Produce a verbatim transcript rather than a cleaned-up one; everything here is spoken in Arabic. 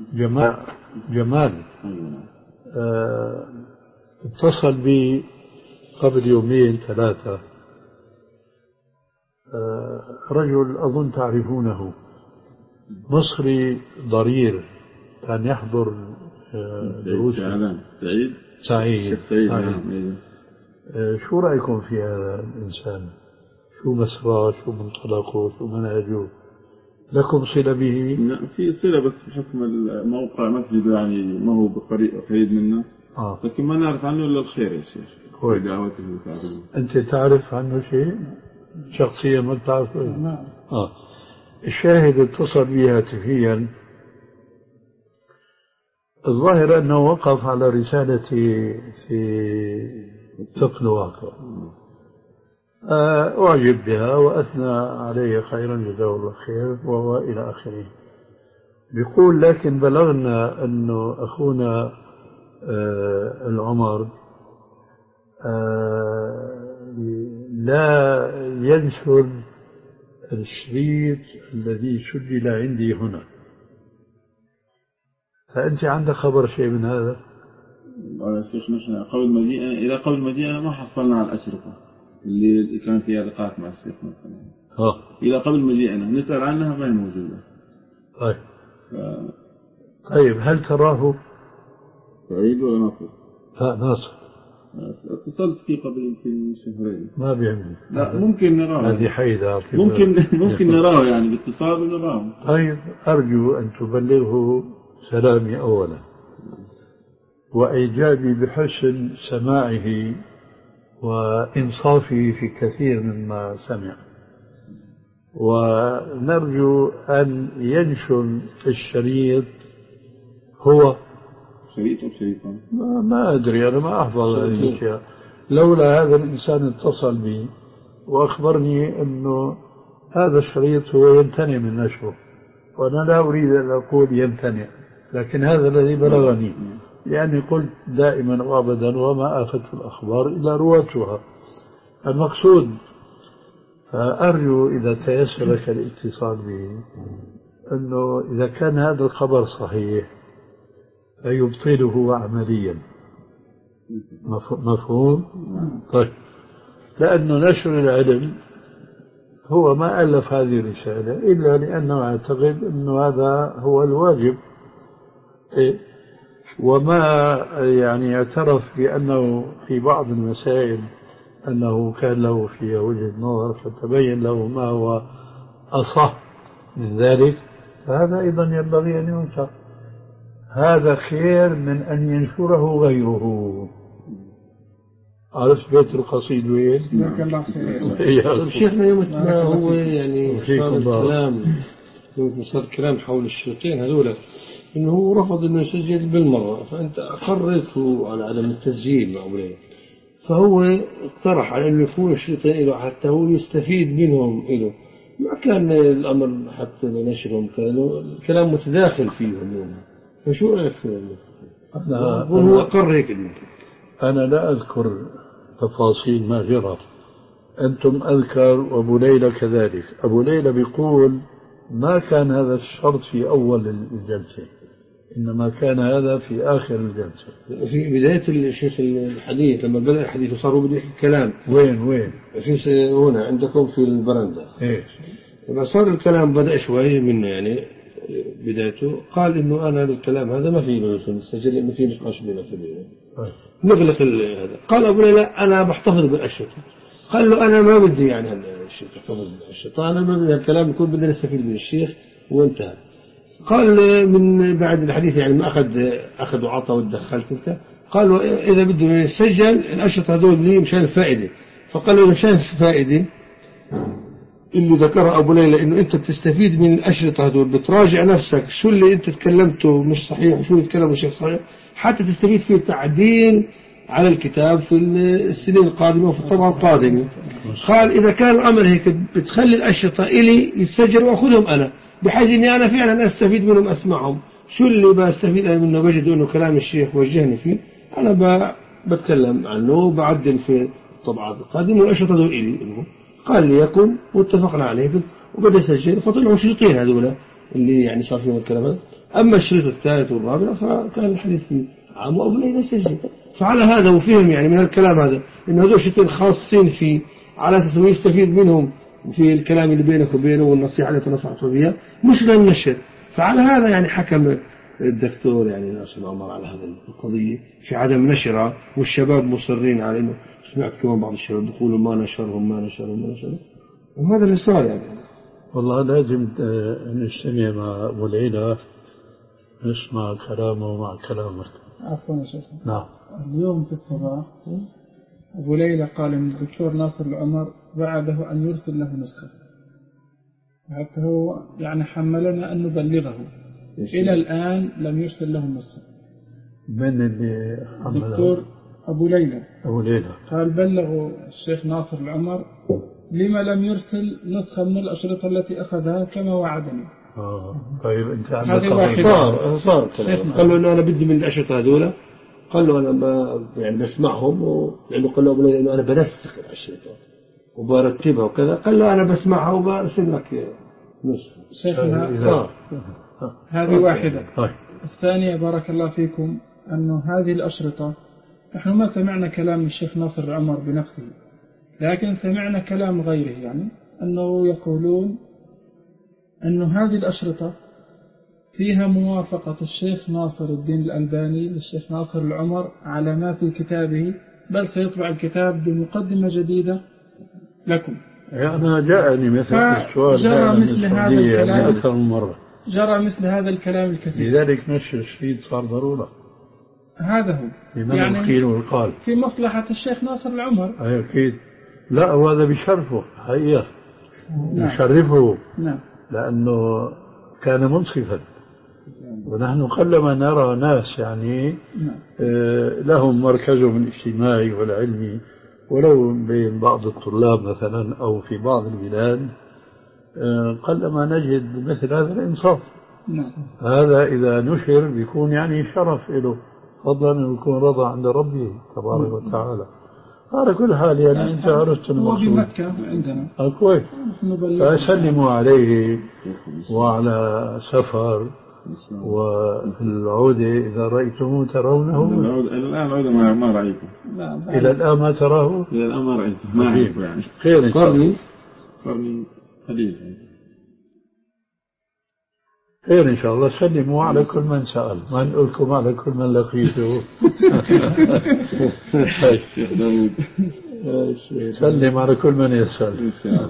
جمال جمال آه اتصل بي قبل يومين ثلاثة آه رجل أظن تعرفونه، مصري ضرير، كان يحضر آه دروس سعيد سعيد سعيد, سعيد. سعيد. آه شو رأيكم في هذا الإنسان؟ شو مسراه، شو منطلقه، شو منهجه؟ لكم صلة به؟ لا في صلة، بس بحكم الموقع مسجد يعني ما هو قريب منا، آه. لكن ما نعرف عنه إلا الخير يا شيخ. كويس. أنت تعرف عنه شيء شخصيا ما تعرفه؟ نعم. آه. الشاهد اتصل بي هاتفيا، الظاهر أنه وقف على رسالتي في فقه الواقع، أعجب بها وأثنى علي خيرا جزاه الله خير وهو إلى آخره. بيقول لكن بلغنا أنه أخونا العمر لا ينشر الشريط الذي سجل عندي هنا، فأنت عندك خبر شيء من هذا؟ يا شيخ نحن قبل مجيئنا إلى قبل مجيئنا ما حصلنا على الأشرطة اللي كان فيها لقاءات مع الشيخ مثلا. اه إلى قبل مجيئنا نسأل عنها ما هي موجودة. طيب ف... طيب هل تراه؟ سعيد ولا ناصر؟ لا ناصر. اتصلت فيه قبل يمكن شهرين. ما بيعمل. لا ممكن نراه. هذه حيدة. ممكن ممكن نراه يعني باتصال ونراه. طيب أرجو أن تبلغه سلامي أولا وإعجابي بحسن سماعه وإنصافه في كثير مما سمع، ونرجو أن ينشر الشريط. هو شريط أو شريطان ما, ما أدري، أنا ما أحفظ هذه الأشياء. لولا هذا الإنسان اتصل بي وأخبرني أنه هذا الشريط هو يمتنع من نشره، وأنا لا أريد أن أقول يمتنع، لكن هذا الذي بلغني، يعني قلت دائما وابدا وما أخذت الأخبار إلا رواتها. المقصود فأرجو إذا تيسر لك الاتصال به أنه إذا كان هذا الخبر صحيح فيبطله عمليا. مفهوم؟ طيب، لأنه نشر العلم هو ما ألف هذه الرسالة إلا لأنه اعتقد أنه هذا هو الواجب، وما يعني اعترف بأنه في بعض المسائل أنه كان له فيها وجهة نظر فتبين له ما هو أصح من ذلك، فهذا أيضا ينبغي أن ينشر. هذا خير من أن ينشره غيره. عرفت بيت القصيد وين؟ شيخنا يوم ما هو يعني صار الكلام صار الكلام حول الشريطين هذولا إنه هو رفض إنه يسجل بالمرة، فأنت أقرته على عدم التسجيل مع أولئك، فهو اقترح على إنه يكون الشريطين له حتى هو يستفيد منهم له، ما كان الأمر حتى لنشرهم، كانوا الكلام متداخل فيهم. فشو رأيك فيه؟ هو أقر هيك. أنا لا أذكر تفاصيل ما جرى، أنتم أذكر وأبو ليلى كذلك. أبو ليلى بيقول ما كان هذا الشرط في أول الجلسة، إنما كان هذا في آخر الجلسة، في بداية الشيخ الحديث لما بدأ الحديث وصاروا بدأ الكلام. وين وين في هنا عندكم في البرندة. إيه لما صار الكلام بدأ شوي منه يعني بدايته، قال إنه أنا الكلام هذا ما فيه له نسجل لأنه فيه نقاش بيننا كبير نغلق هذا. قال أبو ليلى أنا بحتفظ بالأشرطة. قال له أنا ما بدي يعني الشيخ يحتفظ بالأشرطة، أنا ما بدي الكلام يكون بدنا نستفيد من الشيخ وانتهى. قال من بعد الحديث يعني ما أخذ أخذ وعطى ودخلت أنت، قالوا إذا بده يسجل الأشرطة هذول لي مشان الفائدة. فقال له مشان الفائدة اللي ذكره أبو ليلى إنه أنت بتستفيد من الأشرطة هذول، بتراجع نفسك شو اللي أنت تكلمته مش صحيح وشو اللي تكلمه شيء صحيح، حتى تستفيد فيه تعديل على الكتاب في السنين القادمة وفي الطبعة القادمة. قال إذا كان الأمر هيك بتخلي الأشرطة إلي يتسجل وأخذهم أنا، بحيث إني أنا فعلا أستفيد منهم أسمعهم، شو اللي بستفيد أنا منه بجد إنه كلام الشيخ وجهني فيه، أنا بتكلم عنه وبعدل في الطبعات القادمة والأشرطة دول إلي. قال لي يكن واتفقنا عليه وبدأ يسجل، فطلعوا شريطين هذولا اللي يعني صار فيهم الكلام هذا، أما الشريط الثالث والرابع فكان الحديث فيه عام وأبو ليلى سجل. فعلى هذا وفهم يعني من الكلام هذا إن هذول شريطين خاصين فيه على أساس أنه يستفيد منهم في الكلام اللي بينك وبينه والنصيحة اللي تنصحته بها مش للنشر. فعلى هذا يعني حكم الدكتور يعني ناصر عمر على هذه القضية في عدم نشرها، والشباب مصرين على إنه سمعت كمان بعض الشباب يقولوا ما نشرهم ما نشرهم ما نشرهم، وهذا اللي صار يعني. والله لازم نجتمع مع أبو ليلى نسمع كلامه مع كلامك. عفوا يا شيخ. نعم. اليوم في الصباح أبو ليلى قال إن الدكتور ناصر العمر وعده أن يرسل له نسخة، حتى هو يعني حملنا أن نبلغه. إلى الآن لم يرسل له النسخة. من اللي حمله؟ الدكتور أبو ليلى. أبو ليلى قال بلغوا الشيخ ناصر العمر لما لم يرسل نسخة من الأشرطة التي أخذها كما وعدني. آه. طيب أنت هذه واحدة. صار صار قال له إنه أنا بدي من الأشرطة هذولا، قال له أنا ما يعني بسمعهم و... لأنه قال له أبو ليلى إنه أنا بنسخ الأشرطة وبرتبها وكذا، قال له أنا بسمعها وبرسل لك نسخة. شيخنا صار. هذه واحدة. الثانية بارك الله فيكم أنه هذه الأشرطة نحن ما سمعنا كلام الشيخ ناصر العمر بنفسه، لكن سمعنا كلام غيره، يعني أنه يقولون أن هذه الأشرطة فيها موافقة الشيخ ناصر الدين الألباني للشيخ ناصر العمر على ما في كتابه، بل سيطبع الكتاب بمقدمة جديدة لكم. أنا جاءني مثل السؤال جرى مثل هذا الكلام أكثر من مرة، جرى مثل هذا الكلام الكثير، لذلك نشر الشريط صار ضرورة. هذا هو يعني القيل والقال في مصلحة الشيخ ناصر العمر. أي أكيد. لا وهذا بشرفه حقيقة. نعم. يشرفه. نعم. لأنه كان منصفا، ونحن قلما نرى ناس يعني آه لهم مركزهم الاجتماعي والعلمي ولو بين بعض الطلاب مثلا أو في بعض البلاد، آه قلما نجد مثل هذا الإنصاف. نعم. هذا إذا نشر بيكون يعني شرف له، فضلا أن يكون رضا عند ربه تبارك وتعالى. على كل حال يعني أنت عرفت المقصود. هو بمكة عندنا. كويس. فسلموا عليه وعلى سفر، والعودة إذا رأيتموه ترونه. إلى الآن العودة ما ما رأيته. إلى الآن ما تراه. إلى الآن ما رأيته. ما أعرفه يعني. خير إن شاء الله. قرني قليل. خير إن شاء الله. سلموا على كل من سأل، ما نقول لكم على كل من لقيته. الشيخ داود. سلم على كل من يسأل.